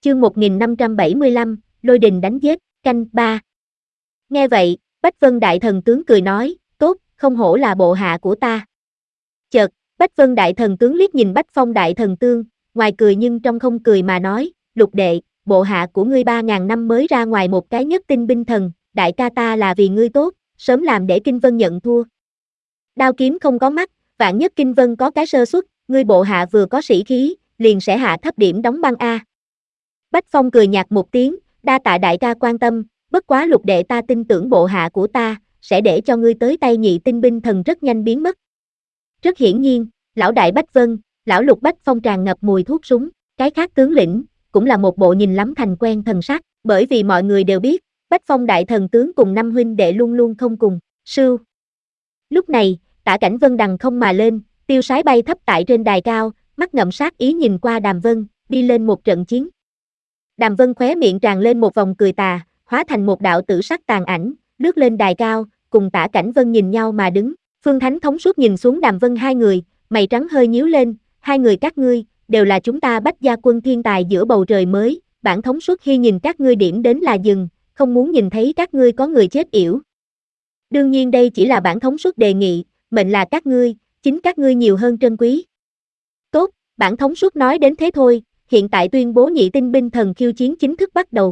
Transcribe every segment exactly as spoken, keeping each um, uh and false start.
chương một nghìn năm trăm bảy mươi lăm, lôi đình đánh giết, canh ba. Nghe vậy, Bách Vân Đại Thần Tướng cười nói, tốt, không hổ là bộ hạ của ta. Chợt, Bách Vân Đại Thần Tướng liếc nhìn Bách Phong Đại Thần Tương, ngoài cười nhưng trong không cười mà nói, Lục đệ, bộ hạ của ngươi ba ngàn năm mới ra ngoài một cái nhất tinh binh thần, đại ca ta là vì ngươi tốt, sớm làm để Kinh Vân nhận thua. Đao kiếm không có mắt, vạn nhất Kinh Vân có cái sơ suất, ngươi bộ hạ vừa có sĩ khí, liền sẽ hạ thấp điểm đóng băng a. Bách Phong cười nhạt một tiếng, đa tạ đại ca quan tâm, bất quá Lục đệ ta tin tưởng bộ hạ của ta, sẽ để cho ngươi tới tay nhị tinh binh thần rất nhanh biến mất. Rất hiển nhiên, lão đại Bách Vân, lão Lục Bách Phong tràn ngập mùi thuốc súng, cái khác tướng lĩnh, cũng là một bộ nhìn lắm thành quen thần sắc, bởi vì mọi người đều biết, Bách Phong Đại Thần Tướng cùng năm huynh đệ luôn luôn không cùng, sưu. Lúc này, Tả Cảnh Vân đằng không mà lên, tiêu sái bay thấp tại trên đài cao, mắt ngậm sát ý nhìn qua Đàm Vân, đi lên một trận chiến. Đàm Vân khóe miệng tràn lên một vòng cười tà, hóa thành một đạo tử sắc tàn ảnh, lướt lên đài cao, cùng Tả Cảnh Vân nhìn nhau mà đứng. Phương Thánh thống suốt nhìn xuống Đàm Vân hai người, mày trắng hơi nhíu lên, hai người các ngươi, đều là chúng ta Bách gia quân thiên tài giữa bầu trời mới, bản thống suốt khi nhìn các ngươi điểm đến là dừng, không muốn nhìn thấy các ngươi có người chết yểu. Đương nhiên đây chỉ là bản thống suốt đề nghị, mệnh là các ngươi, chính các ngươi nhiều hơn trân quý. Tốt, bản thống suốt nói đến thế thôi, hiện tại tuyên bố nhị tinh binh thần khiêu chiến chính thức bắt đầu.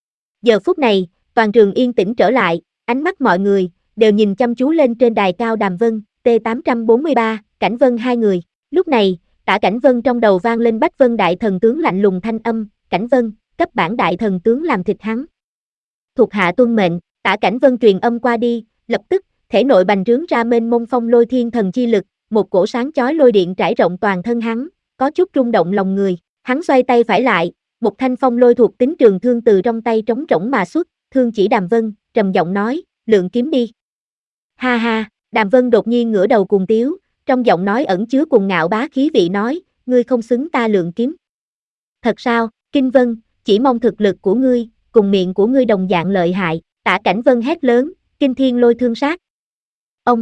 Giờ phút này, toàn trường yên tĩnh trở lại, ánh mắt mọi người đều nhìn chăm chú lên trên đài cao Đàm Vân, T tám trăm bốn mươi ba, Cảnh Vân hai người. Lúc này, Tả Cảnh Vân trong đầu vang lên Bách Vân Đại Thần Tướng lạnh lùng thanh âm, Cảnh Vân, cấp bản Đại Thần Tướng làm thịt hắn. Thuộc hạ tuân mệnh, Tả Cảnh Vân truyền âm qua đi, lập tức, thể nội bành trướng ra mênh mông phong lôi thiên thần chi lực, một cổ sáng chói lôi điện trải rộng toàn thân hắn, có chút rung động lòng người. Hắn xoay tay phải lại, một thanh phong lôi thuộc tính trường thương từ trong tay trống rỗng mà xuất, thương chỉ Đàm Vân, trầm giọng nói, lượng kiếm đi. Ha ha, Đàm Vân đột nhiên ngửa đầu cùng tiếu, trong giọng nói ẩn chứa cuồng ngạo bá khí vị nói, ngươi không xứng ta lượng kiếm. Thật sao, Kinh Vân, chỉ mong thực lực của ngươi, cùng miệng của ngươi đồng dạng lợi hại, Tả Cảnh Vân hét lớn, kinh thiên lôi thương sát. Ông!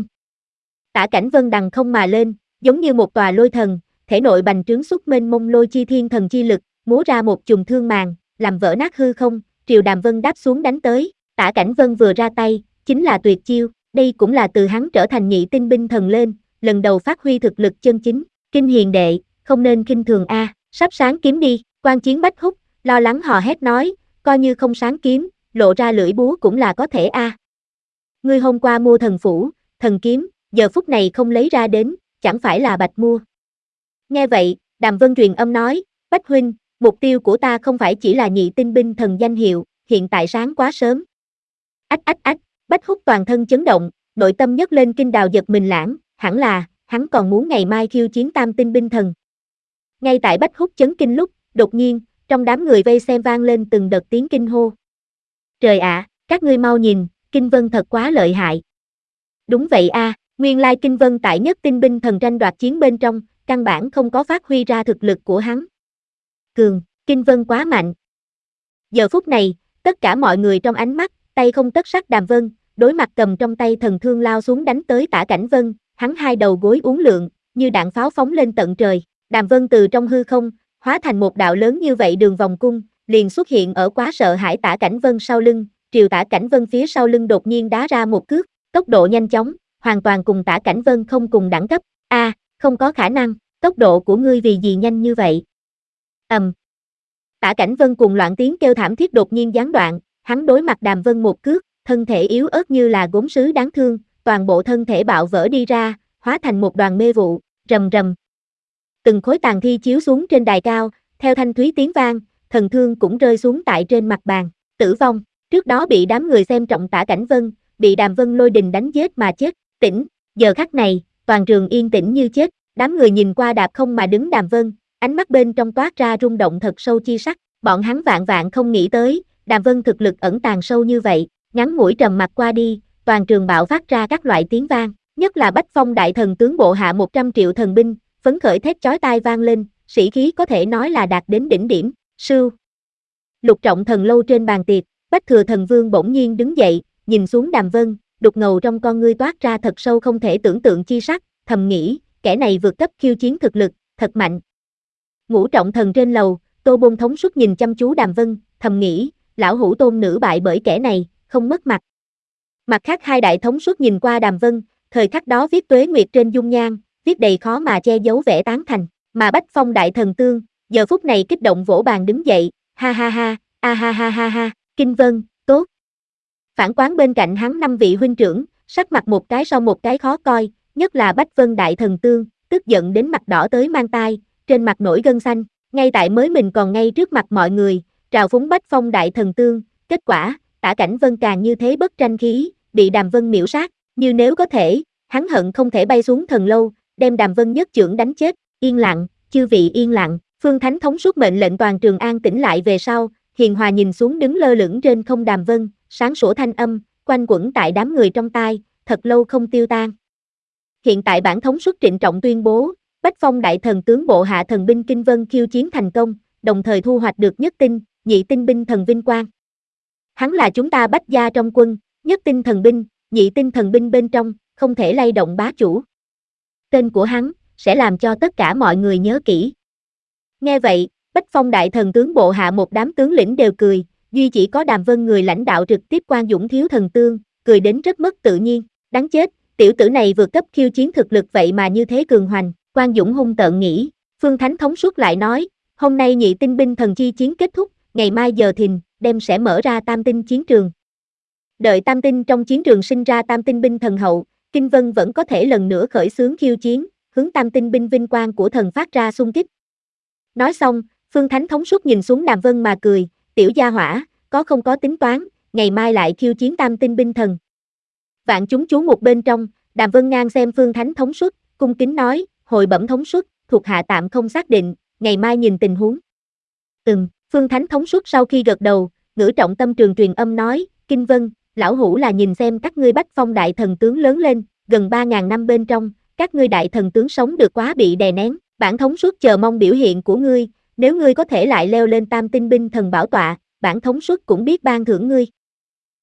Tả Cảnh Vân đằng không mà lên, giống như một tòa lôi thần, thể nội bành trướng xuất mênh mông lôi chi thiên thần chi lực, múa ra một chùm thương màn, làm vỡ nát hư không, triều Đàm Vân đáp xuống đánh tới, Tả Cảnh Vân vừa ra tay, chính là tuyệt chiêu, đây cũng là từ hắn trở thành nhị tinh binh thần lên, lần đầu phát huy thực lực chân chính, Kinh hiền đệ, không nên khinh thường a, sắp sáng kiếm đi, Quan Chiến Bách Húc, lo lắng hò hét nói, coi như không sáng kiếm, lộ ra lưỡi búa cũng là có thể a. Ngươi hôm qua mua thần phủ, thần kiếm, giờ phút này không lấy ra đến, chẳng phải là bạch mua. Nghe vậy, Đàm Vân truyền âm nói, Bách huynh, mục tiêu của ta không phải chỉ là nhị tinh binh thần danh hiệu, hiện tại sáng quá sớm. Ách ách ách, Bách Húc toàn thân chấn động, nội tâm nhấc lên kinh đào giật mình lãng, hẳn là, hắn còn muốn ngày mai khiêu chiến tam tinh binh thần. Ngay tại Bách Húc chấn kinh lúc, đột nhiên, trong đám người vây xem vang lên từng đợt tiếng kinh hô. Trời ạ, các ngươi mau nhìn, Kinh Vân thật quá lợi hại. Đúng vậy a, nguyên lai Kinh Vân tại nhất tinh binh thần tranh đoạt chiến bên trong, căn bản không có phát huy ra thực lực của hắn. Cường, Kinh Vân quá mạnh. Giờ phút này, tất cả mọi người trong ánh mắt, tay không tất sắc Đàm Vân, đối mặt cầm trong tay thần thương lao xuống đánh tới Tả Cảnh Vân, hắn hai đầu gối uốn lượn, như đạn pháo phóng lên tận trời. Đàm Vân từ trong hư không, hóa thành một đạo lớn như vậy đường vòng cung, liền xuất hiện ở quá sợ hãi Tả Cảnh Vân sau lưng, triều Tả Cảnh Vân phía sau lưng đột nhiên đá ra một cước, tốc độ nhanh chóng, hoàn toàn cùng Tả Cảnh Vân không cùng đẳng cấp. A, à, không có khả năng, tốc độ của ngươi vì gì nhanh như vậy? Ầm. Um. Tả Cảnh Vân cùng loạn tiếng kêu thảm thiết đột nhiên gián đoạn, hắn đối mặt Đàm Vân một cước, thân thể yếu ớt như là gốm sứ đáng thương, toàn bộ thân thể bạo vỡ đi ra, hóa thành một đoàn mê vụ, rầm rầm. Từng khối tàn thi chiếu xuống trên đài cao, theo thanh thúy tiếng vang, thần thương cũng rơi xuống tại trên mặt bàn, tử vong. Trước đó bị đám người xem trọng Tả Cảnh Vân, bị Đàm Vân lôi đình đánh chết mà chết, tỉnh, giờ khắc này, toàn trường yên tĩnh như chết, đám người nhìn qua đạp không mà đứng Đàm Vân, ánh mắt bên trong toát ra rung động thật sâu chi sắc, bọn hắn vạn vạn không nghĩ tới, Đàm Vân thực lực ẩn tàng sâu như vậy, ngắn ngủi trầm mặc qua đi, toàn trường bạo phát ra các loại tiếng vang, nhất là Bách Phong Đại Thần Tướng bộ hạ một trăm triệu thần binh, phấn khởi thét chói tai vang lên, sĩ khí có thể nói là đạt đến đỉnh điểm, sưu. Lục Trọng Thần lâu trên bàn tiệc, Bách Thừa Thần Vương bỗng nhiên đứng dậy, nhìn xuống Đàm Vân, đục ngầu trong con ngươi toát ra thật sâu không thể tưởng tượng chi sắc, thầm nghĩ, kẻ này vượt cấp khiêu chiến thực lực, thật mạnh. Ngũ Trọng Thần trên lầu, Tô Bôn thống suất nhìn chăm chú Đàm Vân, thầm nghĩ, lão hữu tôn nữ bại bởi kẻ này, không mất mặt. Mặt khác hai đại thống suất nhìn qua Đàm Vân, thời khắc đó viết tuế nguyệt trên dung nhan, viết đầy khó mà che giấu vẻ tán thành, mà Bách Phong đại thần tương, giờ phút này kích động vỗ bàn đứng dậy, ha ha ha, a ha ha ha ha, Kinh Vân, tốt. Phản quán bên cạnh hắn năm vị huynh trưởng, sắc mặt một cái sau một cái khó coi, nhất là Bách Vân đại thần tương, tức giận đến mặt đỏ tới mang tai, trên mặt nổi gân xanh, ngay tại mới mình còn ngay trước mặt mọi người, trào phúng Bách Phong đại thần tương, kết quả, Tả Cảnh Vân càng như thế bất tranh khí, bị Đàm Vân miễu sát, như nếu có thể, hắn hận không thể bay xuống thần lâu, đem Đàm Vân nhất chưởng đánh chết, yên lặng, chư vị yên lặng, Phương Thánh thống suốt mệnh lệnh toàn trường an tĩnh lại về sau, hiền hòa nhìn xuống đứng lơ lửng trên không Đàm Vân, sáng sủa thanh âm, quanh quẩn tại đám người trong tai, thật lâu không tiêu tan. Hiện tại bản thống suất trịnh trọng tuyên bố, Bách Phong đại thần tướng bộ hạ thần binh Kinh Vân khiêu chiến thành công, đồng thời thu hoạch được nhất tinh, nhị tinh binh thần vinh quang. Hắn là chúng ta Bách gia trong quân, nhất tinh thần binh, nhị tinh thần binh bên trong, không thể lay động bá chủ. Tên của hắn, sẽ làm cho tất cả mọi người nhớ kỹ. Nghe vậy, Bách Phong đại thần tướng bộ hạ một đám tướng lĩnh đều cười, duy chỉ có Đàm Vân người lãnh đạo trực tiếp Quan Dũng thiếu thần tương, cười đến rất mất tự nhiên, đáng chết, tiểu tử này vượt cấp khiêu chiến thực lực vậy mà như thế cường hoành, Quan Dũng hung tợn nghĩ, Phương Thánh thống suốt lại nói, hôm nay nhị tinh binh thần chi chiến kết thúc, ngày mai giờ thìn, đem sẽ mở ra tam tinh chiến trường. Đợi tam tinh trong chiến trường sinh ra tam tinh binh thần hậu, Kinh Vân vẫn có thể lần nữa khởi xướng khiêu chiến, hướng tam tinh binh vinh quang của thần phát ra xung kích. Nói xong, Phương Thánh thống suốt nhìn xuống Đàm Vân mà cười, tiểu gia hỏa, có không có tính toán, ngày mai lại khiêu chiến tam tinh binh thần. Vạn chúng chú một bên trong, Đàm Vân ngang xem Phương Thánh thống suốt, cung kính nói, hồi bẩm thống suốt, thuộc hạ tạm không xác định, ngày mai nhìn tình huống. Ừm, Phương Thánh thống suốt sau khi gật đầu, ngữ trọng tâm trường truyền âm nói, Kinh Vân, lão hữu là nhìn xem các ngươi Bách Phong đại thần tướng lớn lên, gần ba ngàn năm bên trong, các ngươi đại thần tướng sống được quá bị đè nén, bản thống suốt chờ mong biểu hiện của ngươi, nếu ngươi có thể lại leo lên tam tinh binh thần bảo tọa, bản thống suốt cũng biết ban thưởng ngươi.